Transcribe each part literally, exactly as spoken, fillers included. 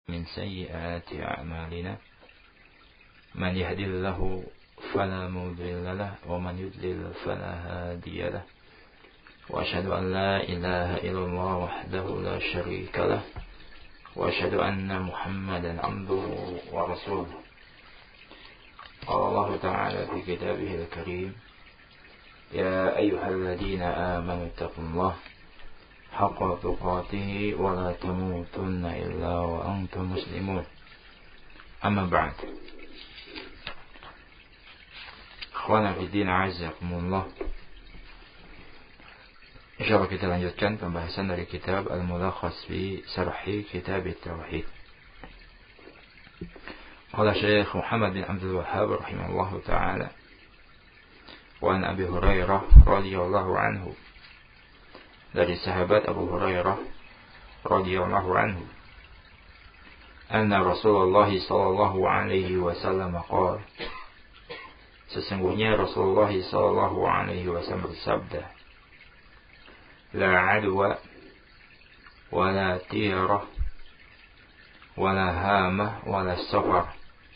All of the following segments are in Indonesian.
من سيئات أعمالنا من يهد الله فلا مضل له ومن يضلل فلا هادي له وأشهد أن لا إله إلا الله وحده لا شريك له وأشهد أن محمدا عبده ورسوله. قال الله تعالى في كتابه الكريم: يا أيها الذين آمنوا اتقوا الله حق تقاته ولا تموتن إلا وأنتم مسلمون. أما بعد. Akhwana fiddin a'azzakumullah. Insyaallah kita lanjutkan pembahasan dari kitab Al-Mulakhas fi Syarhi Kitab At-Tauhid. Qala Syekh Muhammad bin Abdul Wahhab rahimahullahu taala wa an Abi Hurairah radhiyallahu anhu, dari sahabat Abu Hurairah radhiyallahu anhu, anna Rasulullah sallallahu alaihi wasallam qala, sesungguhnya Rasulullah sallallahu alaihi wasallam bersabda, la adwa wala tiyarah wala hamah wala safar.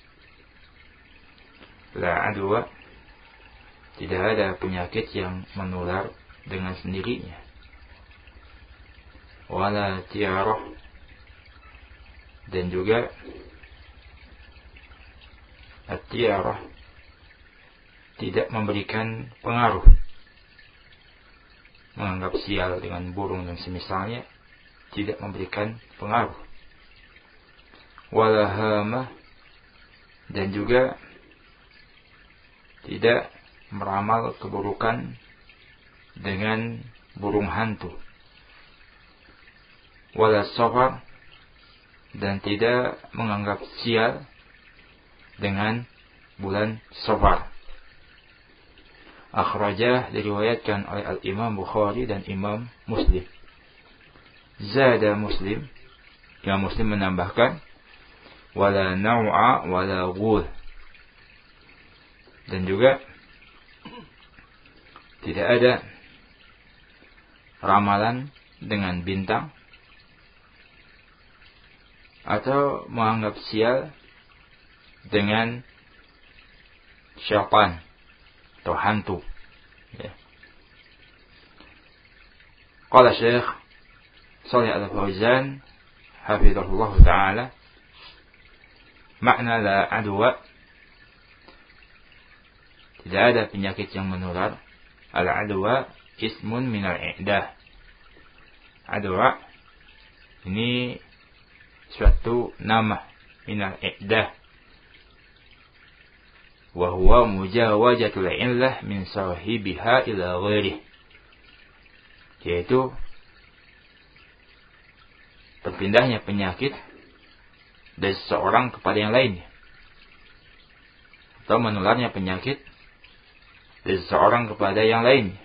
La adwa, tidak ada penyakit yang menular dengan sendirinya. Wala tiyarah, dan juga at-tiyarah tidak memberikan pengaruh, menganggap sial dengan burung dan semisalnya, tidak memberikan pengaruh. Wala hamah, dan juga tidak meramal keburukan dengan burung hantu. Wala safar, dan tidak menganggap sial dengan bulan Safar. Akhrajah, diriwayatkan oleh Al-Imam Bukhari dan Imam Muslim. Zada Muslim, Imam Muslim menambahkan wala naw'a wala ghul, dan juga tidak ada ramalan dengan bintang atau menganggap sial dengan syaitan atau hantu. Ya. Qala Syekh Shalih Al-Fauzan hafizahullah taala, makna la adwa, tidak ada penyakit yang menular. Al-adwa ismun minal i'dah. Adwa ini suatu nama minal i'dah, wa huwa mujawazatul illah min sahibiha ila ghairih, yaitu berpindahnya penyakit dari seseorang kepada yang lainnya, atau menularnya penyakit dari seseorang kepada yang lainnya.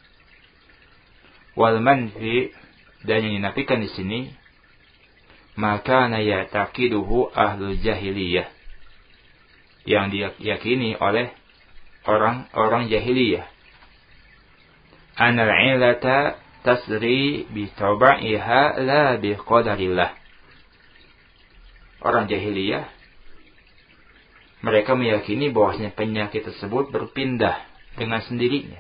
Wal manfi, dan yang dinafikan di sini, maka na ya'taqiduhu ahlul jahiliyah, yang diyakini oleh orang-orang jahiliyah. Anal illata tasri bi taba'iha la bi qadarillah. Orang jahiliyah, mereka meyakini bahwasanya penyakit tersebut berpindah dengan sendirinya,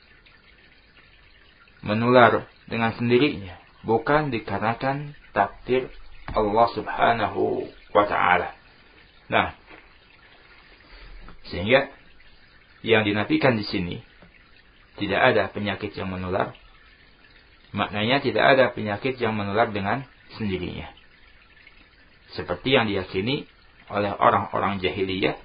menular dengan sendirinya, bukan dikarenakan takdir Allah subhanahu wa ta'ala. Nah, sehingga yang dinafikan di sini, tidak ada penyakit yang menular, maknanya tidak ada penyakit yang menular dengan sendirinya, seperti yang diyakini oleh orang-orang jahiliyah.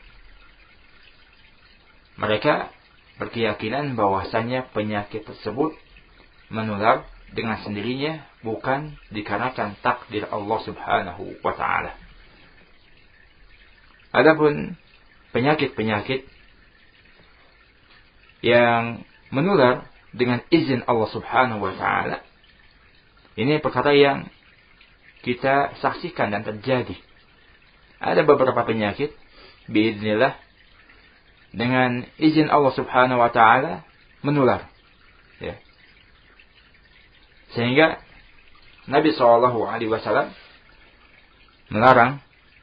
Mereka berkeyakinan bahwasanya penyakit tersebut menular dengan sendirinya, bukan dikarenakan takdir Allah subhanahu wa ta'ala. Adapun penyakit-penyakit yang menular dengan izin Allah subhanahu wa ta'ala, ini perkara yang kita saksikan dan terjadi. Ada beberapa penyakit biiznillah dengan izin Allah subhanahu wa ta'ala menular, ya. Sehingga Nabi shallallahu alaihi wasallam melarang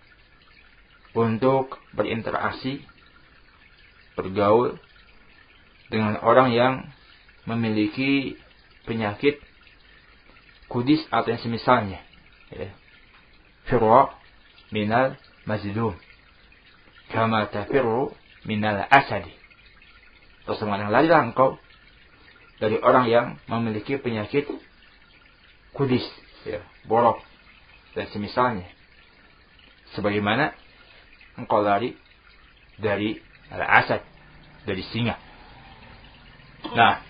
untuk berinteraksi, bergaul dengan orang yang memiliki penyakit kudis atau yang semisalnya. Ya. Firra minal mazlum kama tafirru minal asadi. Rasulullah, larilah engkau dari orang yang memiliki penyakit kudis, ya, borok dan semisalnya, sebagaimana engkau lari dari al-asad, dari singa. Nah,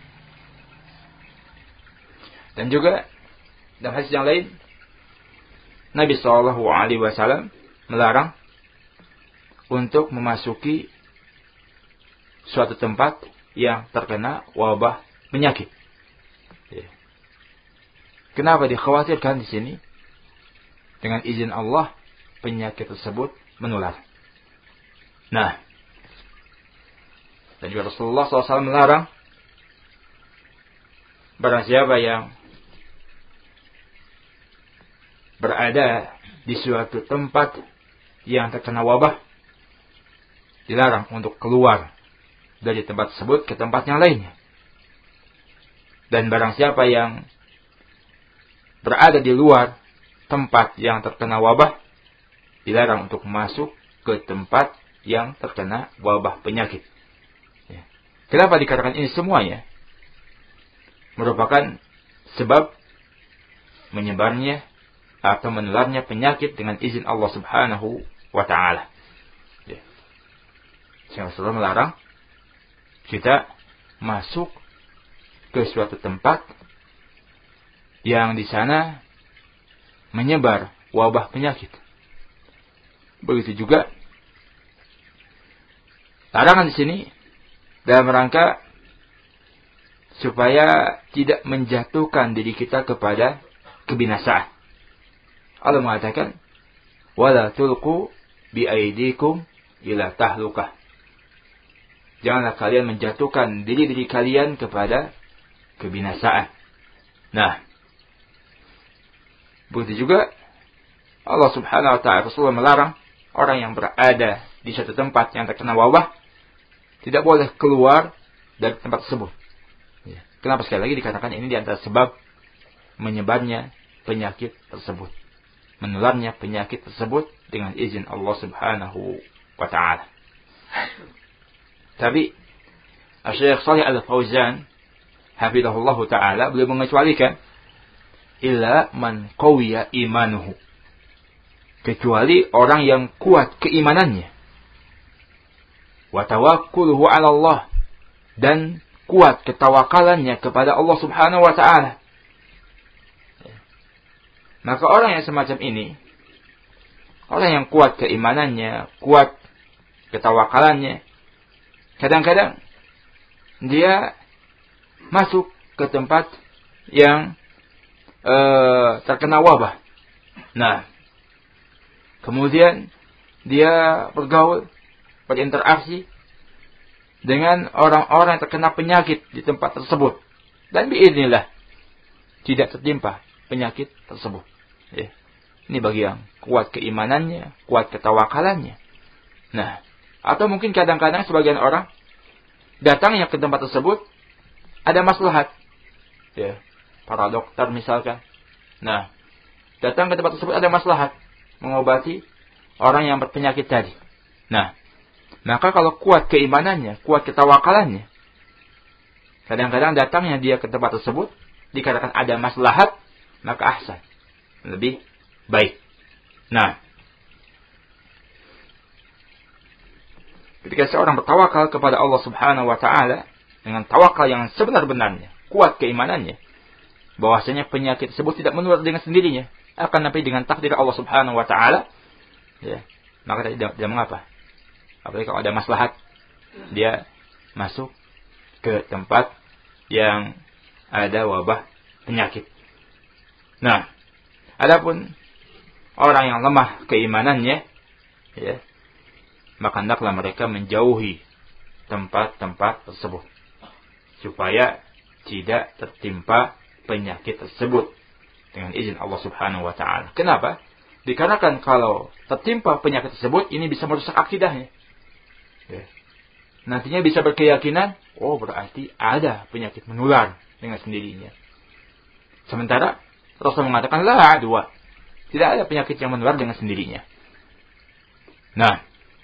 dan juga dalam hadis yang lain, Nabi Shallallahu Alaihi Wasallam melarang untuk memasuki suatu tempat yang terkena wabah penyakit. Kenapa dikhawatirkan di sini? Dengan izin Allah, penyakit tersebut menular. Nah, dan juga Rasulullah shallallahu alaihi wasallam melarang barang siapa yang berada di suatu tempat yang terkena wabah, dilarang untuk keluar dari tempat tersebut ke tempat yang lainnya. Dan barang siapa yang berada di luar tempat yang terkena wabah, dilarang untuk masuk ke tempat yang terkena wabah penyakit. Ya. Kenapa dikatakan ini semuanya? Merupakan sebab menyebarnya atau menularnya penyakit dengan izin Allah Subhanahu wa Ta'ala. Ya. Sehingga Rasulullah melarang kita masuk ke suatu tempat yang di sana menyebar wabah penyakit. Begitu juga larangan di sini dalam rangka supaya tidak menjatuhkan diri kita kepada kebinasaan. Allah mengatakan, "Wala tulqu bi aydikum ila tahlukah." Janganlah kalian menjatuhkan diri-diri kalian kepada kebinasaan. Nah, begitu juga Allah Subhanahu wa Ta'ala, Rasulullah melarang orang yang berada di suatu tempat yang terkena wabah tidak boleh keluar dari tempat tersebut. Kenapa? Sekali lagi dikatakan ini di antara sebab menyebarnya penyakit tersebut, menularnya penyakit tersebut dengan izin Allah Subhanahu wa Ta'ala. Tapi Syekh Shalih Al-Fauzan hafizahullah Ta'ala beliau mengecualikan illa man qawiya imanuhu, kecuali orang yang kuat keimanannya, wa tawakkuluhu 'ala Allah, dan kuat ketawakalannya kepada Allah Subhanahu wa Ta'ala. Maka orang yang semacam ini, orang yang kuat keimanannya, kuat ketawakalannya, kadang-kadang dia masuk ke tempat yang e, terkena wabah. Nah, kemudian dia bergaul, berinteraksi dengan orang-orang yang terkena penyakit di tempat tersebut, dan biiznillah tidak tertimpa penyakit tersebut. Ya. Ini bagi yang kuat keimanannya, kuat ketawakalannya. Nah, atau mungkin kadang-kadang sebagian orang datangnya ke tempat tersebut ada maslahat. Ya, para dokter misalkan. Nah, datang ke tempat tersebut ada maslahat mengobati orang yang berpenyakit tadi. Nah, maka kalau kuat keimanannya, kuat ketawakalannya, kadang-kadang datangnya dia ke tempat tersebut dikatakan ada maslahat, maka ahsan, lebih baik. Nah, ketika seorang bertawakal kepada Allah Subhanahu wa Ta'ala dengan tawakal yang sebenar-benarnya, kuat keimanannya, bahwasanya penyakit tersebut tidak menular dengan sendirinya, akan tapi dengan takdir Allah Subhanahu wa Ta'ala, ya, maka tidak, tidak mengapa. Apalagi kalau ada maslahat, dia masuk ke tempat yang ada wabah penyakit. Nah, adapun orang yang lemah keimanannya, ya, maka hendaklah mereka menjauhi tempat-tempat tersebut supaya tidak tertimpa penyakit tersebut dengan izin Allah Subhanahu wa Ta'ala. Kenapa? Dikarenakan kalau tertimpa penyakit tersebut, ini bisa merusak akidahnya. Ya. Nantinya bisa berkeyakinan, oh berarti ada penyakit menular dengan sendirinya. Sementara Rasul mengatakan la adwa, tidak ada penyakit yang menular dengan sendirinya. Nah,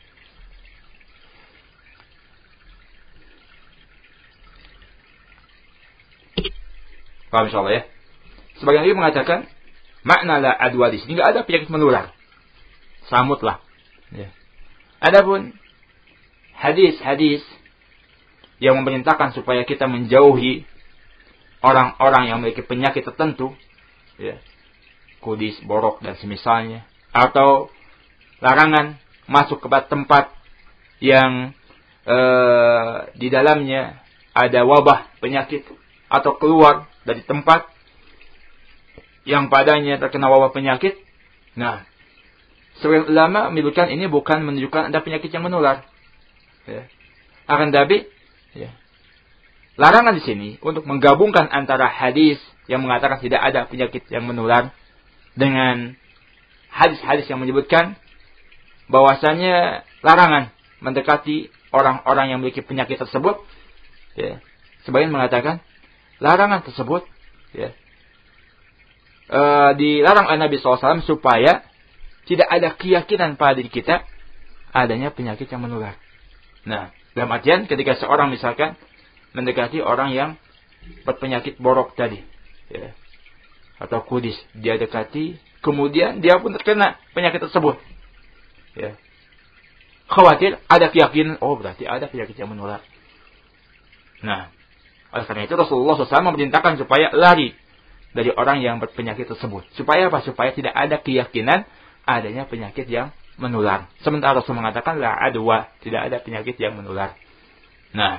paham insyaallah ya. Sebagian lagi mengatakan makna la adwa di sini enggak ada penyakit menular. Samutlah. Ya. Adapun hadis-hadis yang memerintahkan supaya kita menjauhi orang-orang yang memiliki penyakit tertentu, ya, kudis, borok dan semisalnya, atau larangan masuk ke tempat yang eh, di dalamnya ada wabah penyakit, atau keluar dari tempat yang padanya terkena wabah penyakit. Nah, sebagian ulama menyebutkan ini bukan menunjukkan ada penyakit yang menular. Ya. Akan tapi, ya, larangan di sini untuk menggabungkan antara hadis yang mengatakan tidak ada penyakit yang menular dengan hadis-hadis yang menyebutkan bahwasanya larangan mendekati orang-orang yang memiliki penyakit tersebut. Ya. Sebagian mengatakan larangan tersebut, ya, e, dilarang oleh Nabi shallallahu alaihi wasallam supaya tidak ada keyakinan pada diri kita adanya penyakit yang menular. Nah, dalam artian ketika seorang misalkan mendekati orang yang berpenyakit borok tadi, ya, atau kudis, dia dekati, kemudian dia pun terkena penyakit tersebut, ya, khawatir ada keyakinan, oh berarti ada penyakit yang menular. Nah, oleh karena itu Rasulullah shallallahu alaihi wasallam memerintahkan supaya lari dari orang yang berpenyakit tersebut. Supaya apa? Supaya tidak ada keyakinan adanya penyakit yang menular. Sementara Rasul mengatakan la adwa, tidak ada penyakit yang menular. Nah,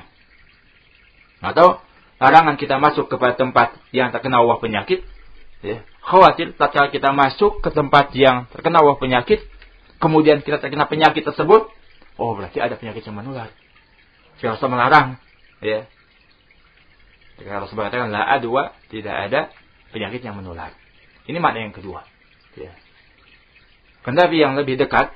atau larangan kita masuk ke tempat yang terkena wabah penyakit, ya, khawatir tatkala kita masuk ke tempat yang terkena wabah penyakit, kemudian kita terkena penyakit tersebut, oh berarti ada penyakit yang menular. Rasul melarang, ya. Kalau Rasul mengatakan la adwa, tidak ada penyakit yang menular. Ini makna yang kedua. Ya. Tetapi yang lebih dekat,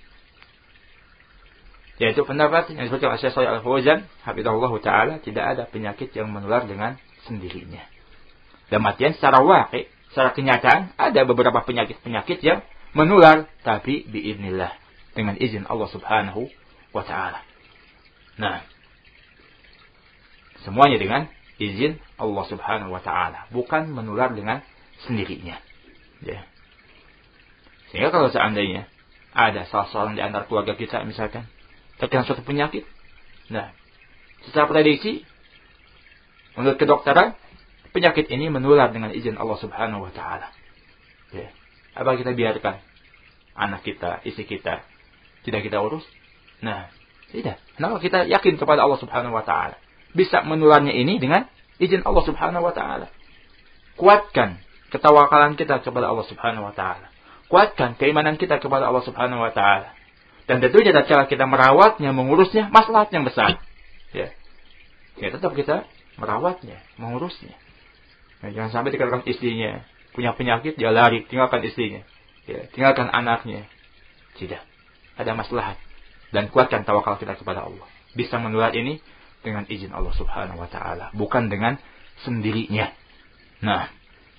yaitu pendapat yang disebutkan oleh Syekh Shalih Al-Fauzan, hafizahullah taala, tidak ada penyakit yang menular dengan sendirinya. Dalam artian secara waqi', secara kenyataan, ada beberapa penyakit-penyakit yang menular, tapi biiznillah, dengan izin Allah Subhanahu wa taala. Nah, semuanya dengan izin Allah Subhanahu wa taala, bukan menular dengan sendirinya. Ya. Sehingga kalau seandainya ada salah seorang di antara keluarga kita misalkan terkena suatu penyakit, nah, secara prediksi menurut kedokteran penyakit ini menular dengan izin Allah Subhanahu wa taala. Ya. Apa kita biarkan anak kita, istri kita tidak kita urus? Nah, tidak. Kenapa kita yakin kepada Allah Subhanahu wa taala? Bisa menularnya ini dengan izin Allah Subhanahu wa taala. Kuatkan ketawakalan kita kepada Allah Subhanahu wa taala. Kuatkan keimanan kita kepada Allah Subhanahu wa taala. Dan tentunya cara kita merawatnya, mengurusnya, maslahat yang besar. Ya. Ya, tetap kita merawatnya, mengurusnya. Nah, jangan sampai dikatakan istrinya punya penyakit, dia lari, tinggalkan istrinya. Ya, tinggalkan anaknya. Tidak. Ada maslahat. Dan kuatkan tawakal kita kepada Allah. Bisa menular ini dengan izin Allah Subhanahu wa taala, bukan dengan sendirinya. Nah,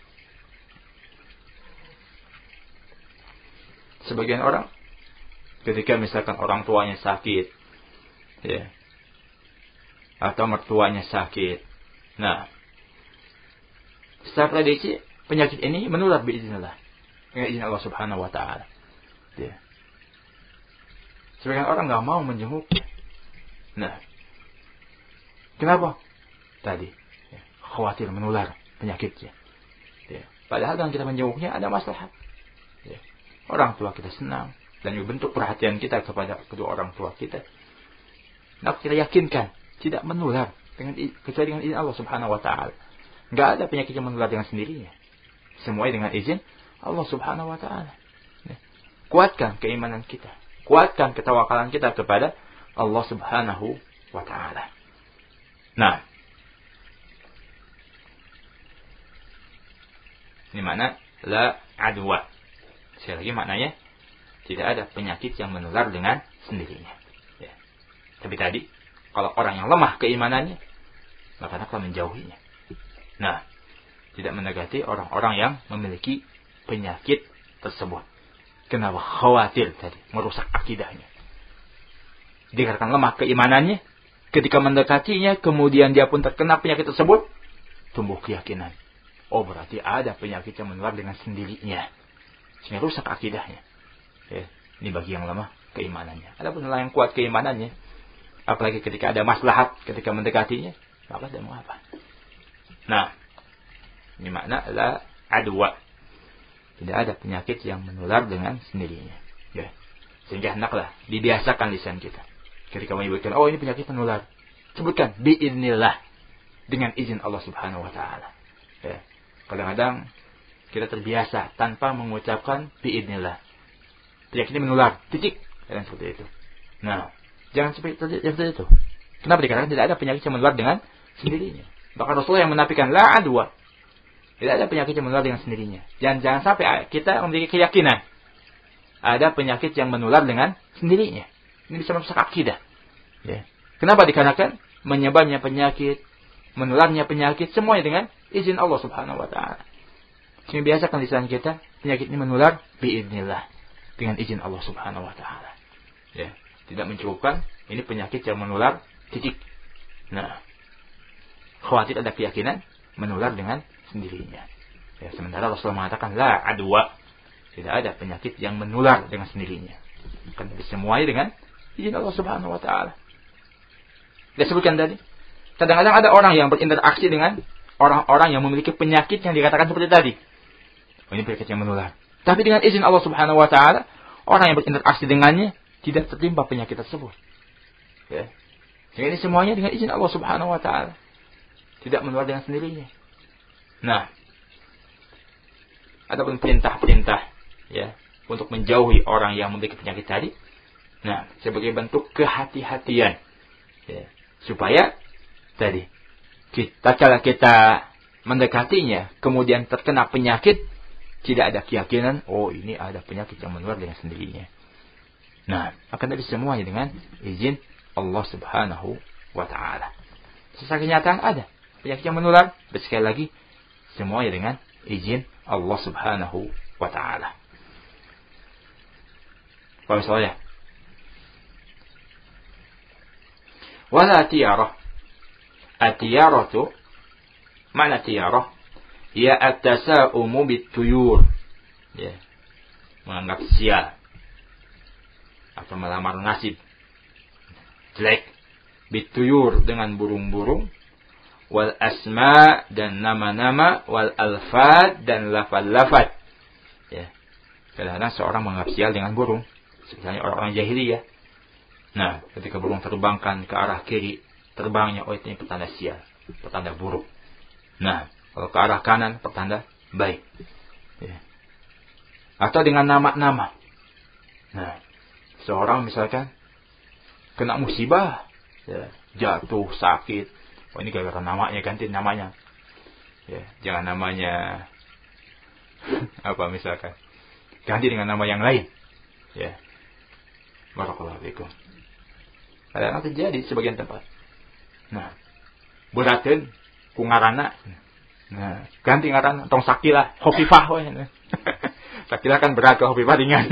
sebagian orang ketika misalkan orang tuanya sakit, ya, atau mertuanya sakit, nah, secara prediksi penyakit ini menular biiznillah, dengan izin Allah Subhanahu wa taala. Ya. Sebagian orang nggak mau menjenguknya. Nah, kenapa? Tadi, ya, khawatir menular penyakitnya. Ya. Padahal dengan kita menjenguknya ada maslahat. Ya. Orang tua kita senang dan juga bentuk perhatian kita kepada kedua orang tua kita. Nah, kita yakinkan tidak menular dengan kecuali dengan izin Allah Subhanahu wa taala. Enggak ada penyakit yang menular dengan sendirinya. Semuanya dengan izin Allah Subhanahu wa taala. Ya. Kuatkan keimanan kita, kuatkan ketawakalan kita kepada Allah Subhanahu wa taala. Nah, ini mana la adwa. Sekali lagi maknanya, tidak ada penyakit yang menular dengan sendirinya. Ya. Tapi tadi, kalau orang yang lemah keimanannya, maka akan menjauhinya. Nah, tidak mendekati orang-orang yang memiliki penyakit tersebut. Kenapa? Khawatir tadi, merusak akidahnya. Dikarenakan lemah keimanannya, ketika mendekatinya, kemudian dia pun terkena penyakit tersebut, tumbuh keyakinan. Oh, berarti ada penyakit yang menular dengan sendirinya. Sehingga rusak akidahnya. Ya, ini bagi yang lemah keimanannya. Ada pun yang kuat keimanannya, apalagi ketika ada maslahat ketika mendekatinya, maka tidak mau apa. Nah, ini makna adalah adwa. Tidak ada penyakit yang menular dengan sendirinya. Ya. Sehingga hendaklah dibiasakan lisan kita. Ketika menyebutkan, oh ini penyakit menular, sebutkan biiznillah, dengan izin Allah Subhanahu Wa Taala. Ya. Kadang-kadang kita terbiasa tanpa mengucapkan biiznillah. Penyakit ini menular, titik, dan seperti itu. Nah, jangan seperti itu. Kenapa? Dikarenakan tidak ada penyakit yang menular dengan sendirinya. Bahkan Rasulullah yang menafikan la adwa. Tidak ada penyakit yang menular dengan sendirinya. Jangan, jangan sampai kita memiliki keyakinan ada penyakit yang menular dengan sendirinya. Ini bisa merusak akidah. Ya. Kenapa? Dikarenakan menyebarnya penyakit, menularnya penyakit, semuanya dengan izin Allah Subhanahu Wa Taala. Sehingga biasakan lisan kita, penyakit ini menular biiznillah, dengan izin Allah Subhanahu Wa Taala. Ya. Tidak mencukupkan ini penyakit yang menular titik. Nah, khawatir ada keyakinan menular dengan sendirinya. Ya, sementara Rasulullah mengatakan la adwa, tidak ada penyakit yang menular dengan sendirinya. Kan semuanya dengan izin Allah Subhanahu Wa Taala. Dia sebutkan tadi, kadang-kadang ada orang yang berinteraksi dengan orang-orang yang memiliki penyakit yang dikatakan seperti tadi. Oh, ini penyakit yang menular. Tapi dengan izin Allah Subhanahu Wa Taala, orang yang berinteraksi dengannya tidak tertimpa penyakit tersebut. Ya. Jadi ini semuanya dengan izin Allah Subhanahu Wa Taala, tidak menular dengan sendirinya. Nah, adapun perintah-perintah ya untuk menjauhi orang yang memiliki penyakit tadi, nah sebagai bentuk kehati-hatian ya, supaya tadi kita kalau kita mendekatinya kemudian terkena penyakit, tidak ada keyakinan oh ini ada penyakit yang menular dengan sendirinya. Nah, akan dari semuanya dengan izin Allah Subhanahu Wa Taala. Secara kenyataan ada penyakit yang menular, sekali lagi semuanya dengan izin Allah Subhanahu Wa Taala. Kalau misalnya wala tiyarah, at-tiyarah itu mana tiyarah? Ya at-tasa'umu bit-tuyur, ya, menganggap sial atau melamar nasib jelek, bit-tuyur dengan burung-burung, wal asma dan nama-nama, wal alfad dan lafaz-lafaz. Ya. Kadang-kadang seorang menganggap sial dengan burung, sebenarnya orang-orang jahiliyah. Nah, ketika burung terbangkan ke arah kiri, terbangnya oh itu pertanda sial, pertanda buruk. Nah, kalau ke arah kanan pertanda baik. Ya. Atau dengan nama-nama. Nah, seorang misalkan kena musibah, ya, jatuh, sakit. Oh ini gara-gara namanya, ganti namanya. Ya, jangan namanya apa misalkan. Ganti dengan nama yang lain. Ya. Barakallahu fikum. Kadang-kadang terjadi sebagian tempat. Nah, beraten ku ngaranna. Nah, ganti ngaran tong Sakilah, Khofifah we. Sakilah kan berat, Khofifah ringan.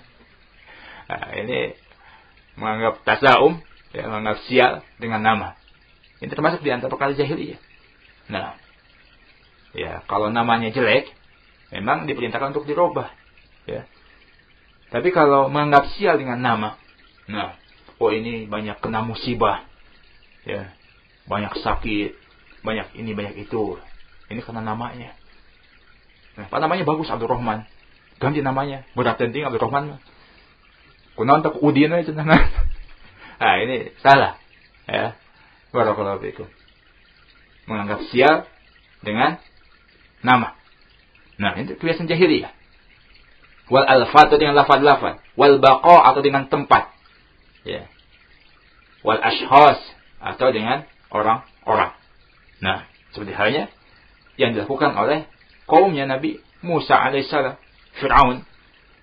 Nah, ini menganggap tasaum, ya, menganggap sial dengan nama. Ini termasuk di antara perkara jahiliyah. Nah, ya kalau namanya jelek, memang diperintahkan untuk dirubah. Ya. Tapi kalau menganggap sial dengan nama, nah, oh ini banyak kena musibah, ya, banyak sakit, banyak ini banyak itu. Ini karena namanya. Nah, apa namanya bagus Abdurrahman, ganti namanya berat penting Abdurrahman. Kunaon tak Udin aja nah. Nah, ini salah. Ya. Barakallahu fikum. Menganggap sial dengan nama. Nah, itu kebiasaan jahiliyah. Wal alfat atau dengan lafaz-lafaz, wal baqa atau dengan tempat. Ya. Wal ashkhas atau dengan orang-orang. Nah, seperti halnya yang dilakukan oleh kaumnya Nabi Musa alaihissalam, Fir'aun.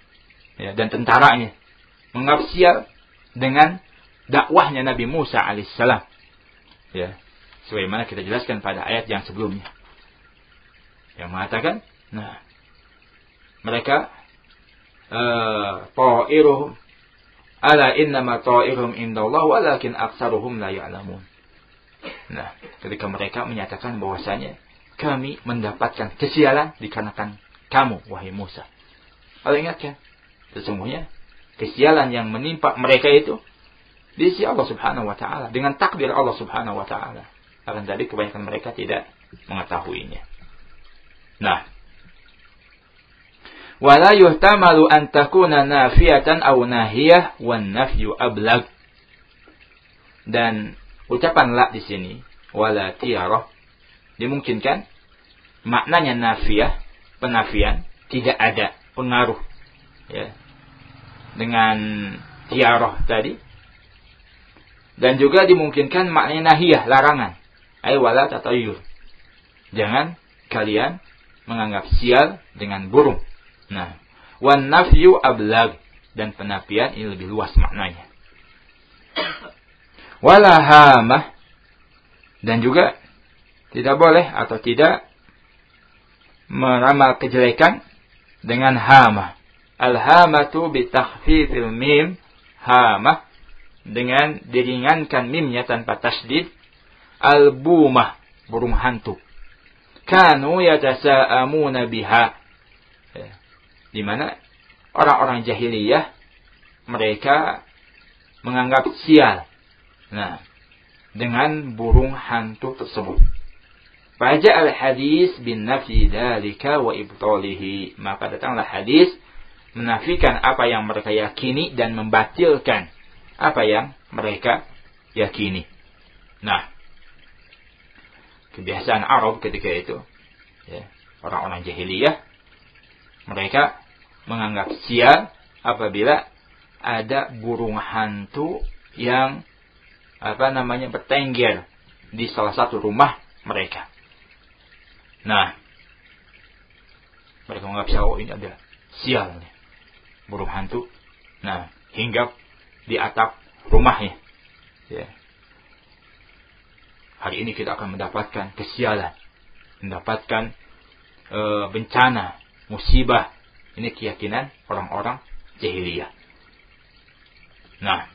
ya, dan tentaranya menganggap sial dengan dakwahnya Nabi Musa alaihissalam. Ya, sebagaimana kita jelaskan pada ayat yang sebelumnya. Yang mengatakan, nah, mereka ta'iruhum ala innama ta'iruhum indallah walakin aktsaruhum la ya'lamun. Nah, ketika mereka menyatakan bahwasanya kami mendapatkan kesialan dikarenakan kamu, wahai Musa. Allah ingatkan, sesungguhnya kesialan yang menimpa mereka itu di sisi Allah Subhanahu wa taala, dengan takdir Allah Subhanahu wa taala. Akan tadi kebanyakan mereka tidak mengetahuinya. Nah, wala yuhtamalu an takuna nafiyatan aw nahiyah wan nafyu ablag. Dan ucapan la di sini wala tiarah dimungkinkan maknanya nafiyah, penafian, tidak ada pengaruh, ya, dengan tiarah tadi. Dan juga dimungkinkan maknanya nahiyah, larangan. Ay wala tatayyur. Jangan kalian menganggap sial dengan burung. Nah, wan nafyu ablag, dan penafian ini lebih luas maknanya. Wala hamah, dan juga tidak boleh atau tidak meramal kejelekan dengan hamah. Al-hamatu bi takhfifil mim, hamah dengan diringankan mimnya tanpa tasdid. Al-bumah, burung hantu. Kanu yatasa'amuna biha, ya, di mana orang-orang jahiliyah mereka menganggap sial, nah, dengan burung hantu tersebut. Faja al-hadis bin nafi dzalika wa ibtalihi, maka datanglah hadis menafikan apa yang mereka yakini dan membatilkan apa yang mereka yakini. Nah, kebiasaan Arab ketika itu, ya, orang-orang jahiliyah mereka menganggap sial apabila ada burung hantu yang apa namanya bertengger di salah satu rumah mereka. Nah, mereka menganggap sial, oh ini ada sial nih, burung hantu. Nah, hinggap di atap rumahnya. Ya. Hari ini kita akan mendapatkan kesialan, mendapatkan e, bencana, musibah. Ini keyakinan orang-orang jahiliyah. Nah,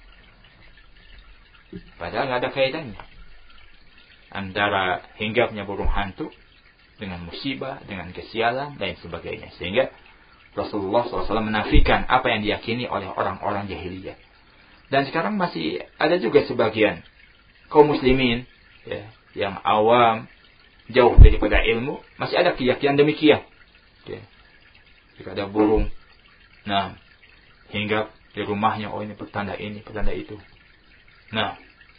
padahal nggak ada kaitannya antara hinggapnya burung hantu dengan musibah, dengan kesialan, dan sebagainya. Sehingga Rasulullah shallallahu alaihi wasallam menafikan apa yang diyakini oleh orang-orang jahiliyah. Dan sekarang masih ada juga sebagian kaum muslimin, ya, yang awam, jauh daripada ilmu, masih ada keyakinan demikian. Ya. Jika ada burung, nah, hinggap di rumahnya, oh ini pertanda ini, pertanda itu. Nah,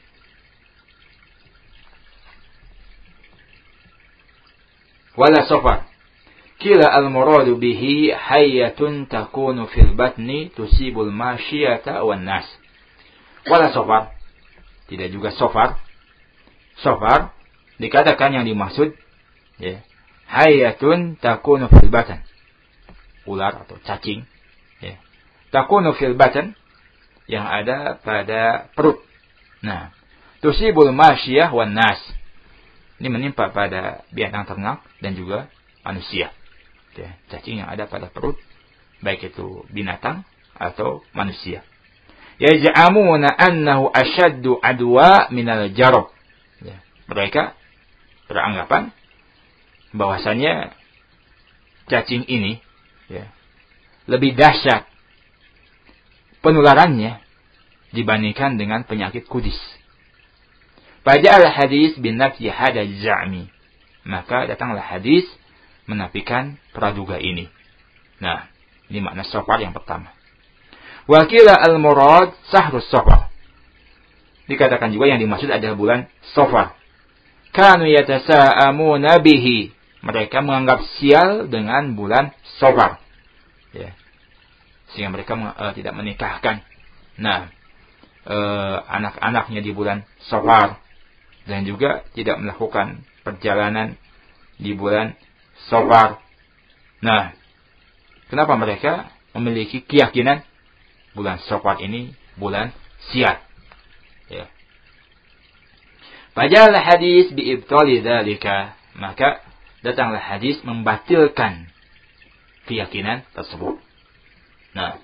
wala safar. Kila al-muradu bihi hayyatun takunu fil batni tusibul masyiyata wan nas. Wala safar. Tidak juga safar. Safar dikatakan yang dimaksud, ya, hayyatun takunu fil batan. Ular atau cacing, ya. Takunu fil batan, yang ada pada perut. Nah, tusibul masyiyah wan nas. Ini menimpa pada binatang ternak dan juga manusia. Ya, cacing yang ada pada perut, baik itu binatang atau manusia. Yaj'amuna annahu ashaddu adwa minal jarab. Ya, mereka beranggapan bahwasanya cacing ini, ya, lebih dahsyat penularannya dibandingkan dengan penyakit kudis. Pada al-hadis bin nafyi hada za'mi, maka datanglah hadis menafikan praduga ini. Nah, ini makna safar yang pertama. Wa qila al-murad sahrus safar. Dikatakan juga yang dimaksud adalah bulan Safar. Kanu yatasa'amuna bihi. Mereka menganggap sial dengan bulan Safar. Ya. Sehingga mereka uh, tidak menikahkan, nah, uh, anak-anaknya di bulan Safar, dan juga tidak melakukan perjalanan di bulan Safar. Nah, kenapa mereka memiliki keyakinan bulan Safar ini bulan sial. Ya. Fajalah hadis biibtali dzalika, maka datanglah hadis membatalkan keyakinan tersebut. Nah,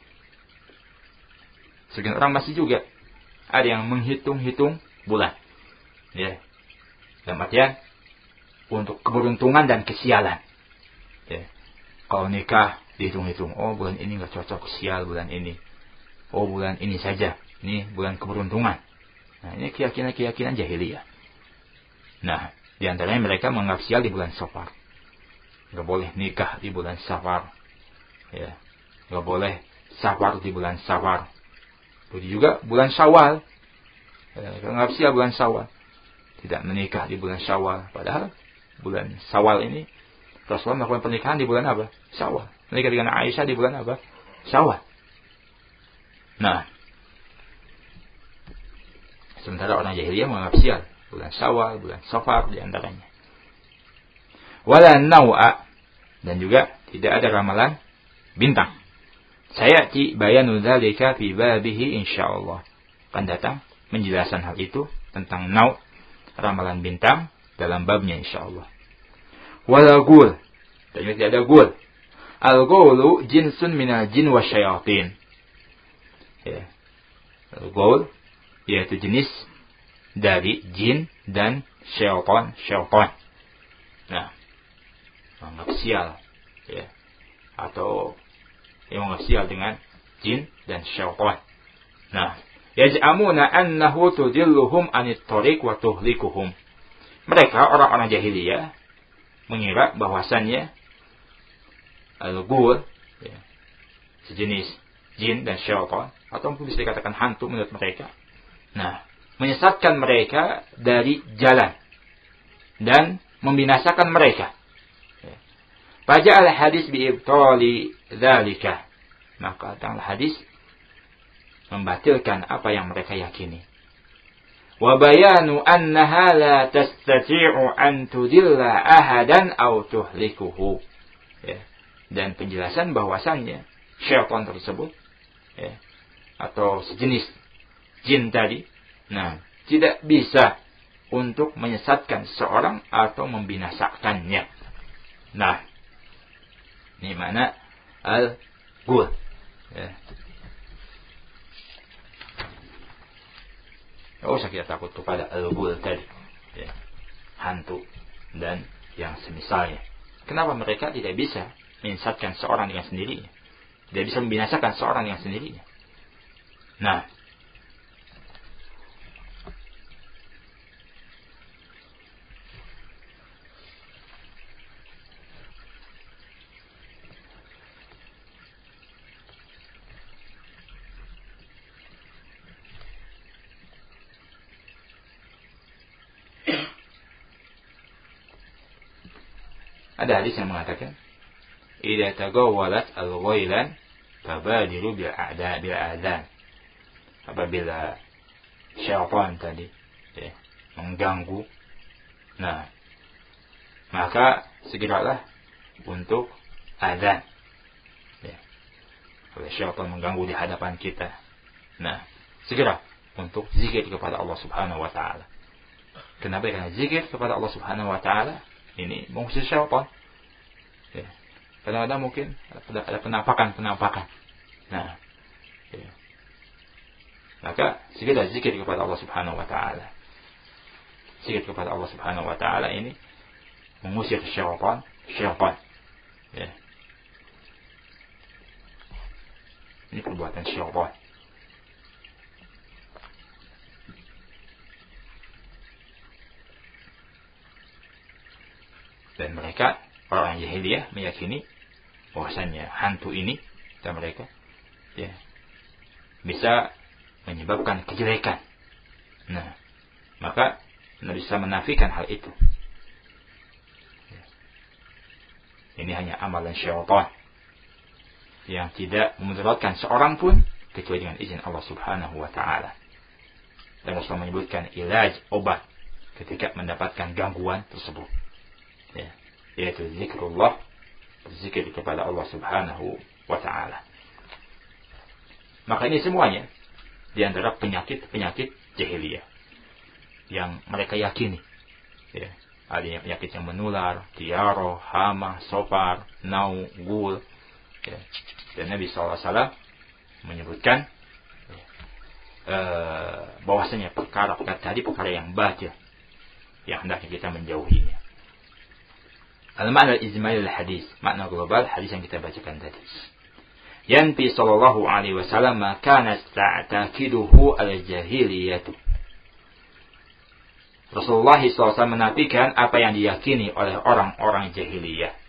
sebagian orang masih juga ada yang menghitung-hitung bulan. Ya. Dalam artian untuk keberuntungan dan kesialan. Ya. Kalau nikah dihitung-hitung, oh bulan ini nggak cocok, sial bulan ini. Oh bulan ini saja, ini bulan keberuntungan. Nah ini keyakinan-keyakinan jahiliyah. Nah di antaranya mereka menganggap sial di bulan Safar. Nggak boleh nikah di bulan Safar. Ya, nggak boleh Safar di bulan Safar. Begitu juga bulan Syawal. Ya, menganggap sial bulan Syawal. Tidak menikah di bulan Syawal. Padahal bulan Syawal ini Rasulullah melakukan pernikahan di bulan apa? Syawal. Menikah dengan Aisyah di bulan apa? Syawal. Nah, sementara orang jahiliyah menganggap sial bulan Syawal, bulan Safar di antaranya. Wala nau'a, dan juga tidak ada ramalan bintang. Sayati bayanu dzalika fi babihi insyaallah. Akan datang penjelasan hal itu tentang nau' ramalan bintang dalam babnya insyaallah. Wala ghul, dan juga tidak ada ghul. Al-ghulu jinsun minal jin wa syayatin. Ya. Al-ghul yaitu jenis dari jin dan syaitan, syaitan. Nah, menganggap sial, ya, atau yang menganggap sial dengan jin dan syaitan. Nah, yaj'amuna annahu tudilluhum anit tariq wa tuhlikuhum. Mereka orang-orang jahiliyah mengira bahwasannya al-ghul, ya, sejenis jin dan syaitan, atau mungkin bisa dikatakan hantu menurut mereka. Nah, menyesatkan mereka dari jalan dan membinasakan mereka. Faja'al hadis biibtali dzalika, maka datanglah hadis membatalkan apa yang mereka yakini. Wa bayanu annaha la tastati'u an tudilla ahadan aw tuhlikuhu. Ya. Dan penjelasan bahwasannya syaitan tersebut, ya, atau sejenis jin tadi, nah, tidak bisa untuk menyesatkan seseorang atau membinasakannya. Nah, ini mana al-ghul. Ya. Tidak usah kita takut kepada al-ghul tadi, ya, hantu dan yang semisalnya. Kenapa mereka tidak bisa menyesatkan seorang dengan sendirinya? Tidak bisa membinasakan seorang dengan sendirinya. Nah, ada hadis yang mengatakan, "Idza tagawalat al-ghailan fabadiru bil a'da bil adzan." Apabila syaitan tadi, ya, mengganggu, nah, maka segeralah untuk adzan. Ya. Kalau syaitan mengganggu di hadapan kita, nah, segera untuk zikir kepada Allah Subhanahu wa taala. Kenapa? Karena zikir kepada Allah Subhanahu wa taala ini mengusir syaitan. Ya. Kadang-kadang mungkin ada penampakan-penampakan. Nah, ya. Maka segera zikir kepada Allah Subhanahu wa taala. Zikir kepada Allah Subhanahu wa taala ini mengusir syaitan, syaitan. Ya. Ini perbuatan syaitan. Dan mereka, orang jahiliyah, meyakini bahwasannya hantu ini dan mereka, ya, bisa menyebabkan kejelekan. Nah, maka Nabi bisa menafikan hal itu. Ya. Ini hanya amalan syaitan yang tidak memudaratkan seorang pun kecuali dengan izin Allah Subhanahu wa taala. Dan Rasulullah menyebutkan ilaj, obat ketika mendapatkan gangguan tersebut. Ya, yaitu zikrullah, berzikir kepada Allah Subhanahu wa ta'ala. Maka ini semuanya di antara penyakit-penyakit jahiliyah yang mereka yakini. Ya, adanya penyakit yang menular, tiaro, hama, sopar, nau, gul. Ya. Dan Nabi shallallahu alaihi wasallam menyebutkan ya, eh, bahwasanya perkara tadi perkara yang batil yang hendaknya kita menjauhinya. Al-ma'na al-ijmali al-hadis, makna global hadis yang kita bacakan tadi. Yanfi sallallahu alaihi wasallam ma kana ta'taqiduhu al-jahiliyah. Rasulullah shallallahu alaihi wasallam menafikan apa yang diyakini oleh orang-orang jahiliyah.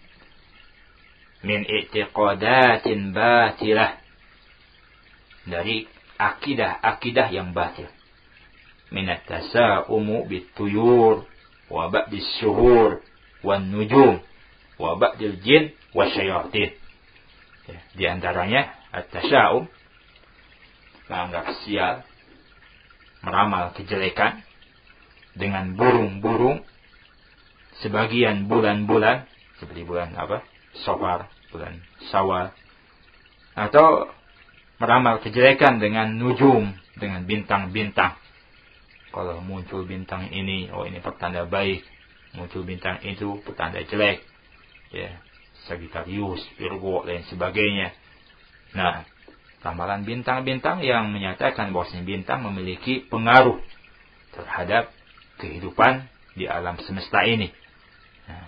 Min i'tiqadatin batilah. Dari akidah-akidah yang batil. Min at-tasa'umu bit-tuyur wa ba'dis syuhur wan nujum wa ba'dil jin wa syayatin. Ya, di antaranya at-tasya'um, menganggap sial, meramal kejelekan dengan burung-burung, sebagian bulan-bulan seperti bulan apa? Safar, bulan Syawal, atau meramal kejelekan dengan nujum, dengan bintang-bintang. Kalau muncul bintang ini, oh ini pertanda baik. Muncul bintang itu pertanda jelek, ya, Sagittarius, Virgo, dan sebagainya. Nah, ramalan bintang-bintang yang menyatakan bahwasanya bintang memiliki pengaruh terhadap kehidupan di alam semesta ini. Nah,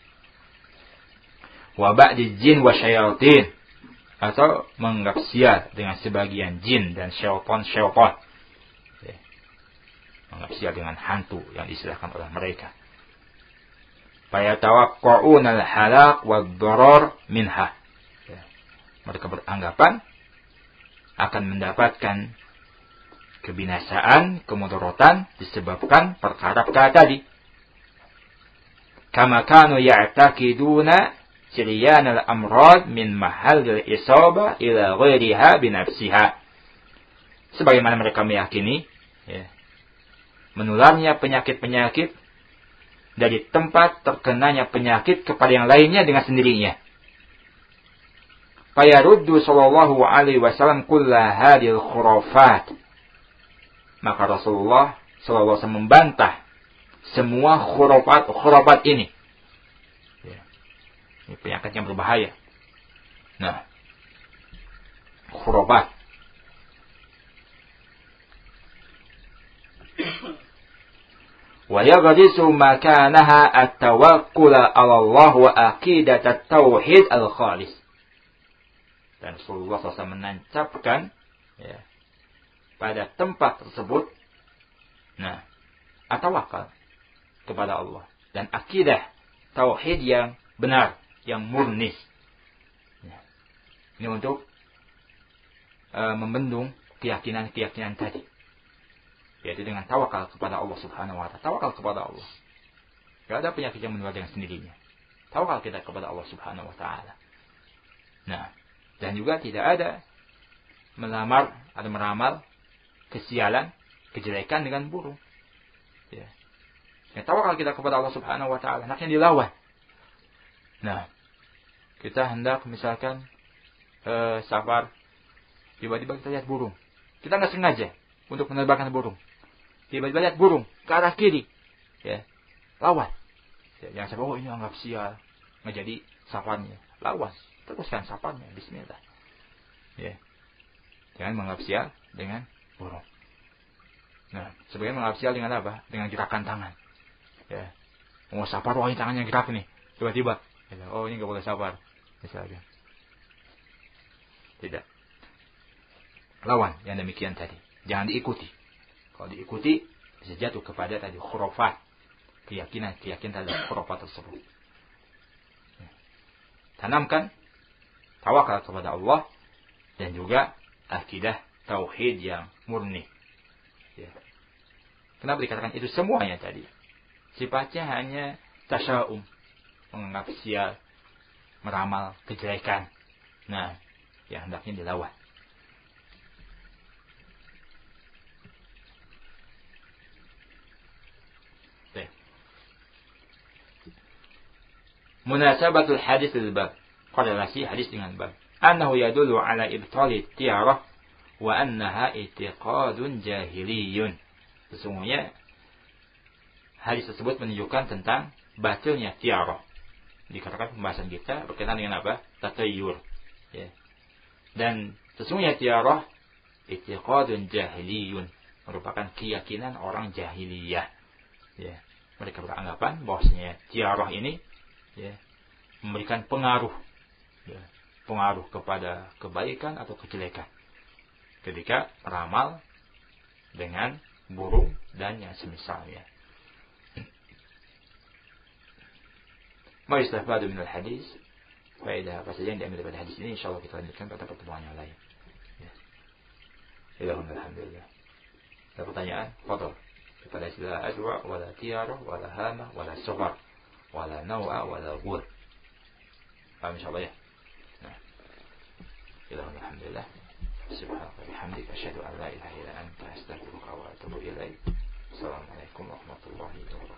wa ba'di jin wa syayatin, atau menganggap sial dengan sebagian jin dan syaitan-syaitan. Ya, menganggap sial dengan hantu yang diistilahkan oleh mereka. Fayatawaqqa'una al-halaq wad-darar minha. Ya. Mereka beranggapan akan mendapatkan kebinasaan, kemudaratan disebabkan perkara-perkara tadi. Kama kanu ya'taqiduna siryan al-amrad min mahallil isaba ila ghairiha binafsiha. Sebagaimana mereka meyakini, ya, menularnya penyakit-penyakit dari tempat terkenanya penyakit kepada yang lainnya dengan sendirinya. Fayaruddu sallallahu alaihi wasallam kulla hadhil khurafat. Maka Rasulullah sallallahu alaihi wasallam membantah semua khurafat khurafat ini. Ya. Ini penyakit yang berbahaya. Nah, khurafat. Wa yaghdisu makanaha at-tawakkul 'ala Allah wa aqidat at-tauhid al-khalis. Dan Rasulullah shallallahu alaihi wasallam menancapkan, ya, pada tempat tersebut, nah, at-tawakkul kepada Allah dan akidah tauhid yang benar, yang murni. Ya. Ini untuk uh, membendung keyakinan-keyakinan tadi. Yaitu dengan tawakal kepada Allah subhanahu wa ta'ala. Tawakal kepada Allah. Tidak ada penyakit yang menular dengan sendirinya. Tawakal kita kepada Allah subhanahu wa ta'ala. Nah, dan juga tidak ada melamar atau meramal kesialan, kejelekan dengan burung. Ya. Ya, tawakal kita kepada Allah subhanahu wa ta'ala. Hendaknya dilawan. Nah, kita hendak misalkan eh, safar, tiba-tiba kita lihat burung. Kita nggak sengaja untuk menerbangkan burung. Tiba-tiba lihat burung ke arah kiri, ya, lawan. Ya, jangan sampai, oh ini anggap sial, nggak jadi safarnya. Lawan, teruskan safarnya, bismillah. Ya, jangan menganggap sial dengan burung. Nah, sebagian menganggap sial dengan apa? Dengan gerakan tangan. Ya, mau safar, oh ini tangannya gerak nih. Tiba-tiba, ya, oh ini nggak boleh safar, misalnya. Tidak. Lawan yang demikian tadi. Jangan diikuti. Kalau diikuti, bisa jatuh kepada tadi khurafat. Keyakinan-keyakinan terhadap khurafat tersebut. Tanamkan tawakal kepada Allah dan juga akidah tauhid yang murni. Ya. Kenapa dikatakan itu semuanya tadi? Sifatnya hanya tasya'um, menganggap sial, meramal kejelekan. Nah, yang hendaknya dilawan. Munasabatul hadis lil bab. Korelasi hadis dengan bab. annahu yadullu ala ibtali tiarah wa annaha i'tiqadun jahiliyun. Sesungguhnya hadis tersebut menunjukkan tentang batilnya tiarah. Dikatakan pembahasan kita berkaitan dengan apa? Tatayyur. Ya. Dan sesungguhnya tiarah i'tiqadun jahiliyun, merupakan keyakinan orang jahiliyah. Ya. Mereka beranggapan bahwasanya tiarah ini ya, memberikan pengaruh, ya, pengaruh kepada kebaikan atau kejelekan ketika ramal dengan burung dan yang semisalnya. Ma yustafadu min al-hadis, faedah apa saja yang diambil dari hadis ini insyaallah kita lanjutkan pada pertemuan yang lain. Ya. Alhamdulillah. Ada pertanyaan? Fadhal. Kepada istilah ajwa, wala tiarah, wala hamah, wala sughar, wala naw'a, wala ghul. Paham insyaallah ya? Nah. Alhamdulillah. Subhanallah wa bihamdika asyhadu an la ilaha illa anta astaghfiruka wa atubu ilaik. Assalamualaikum warahmatullahi wabarakatuh.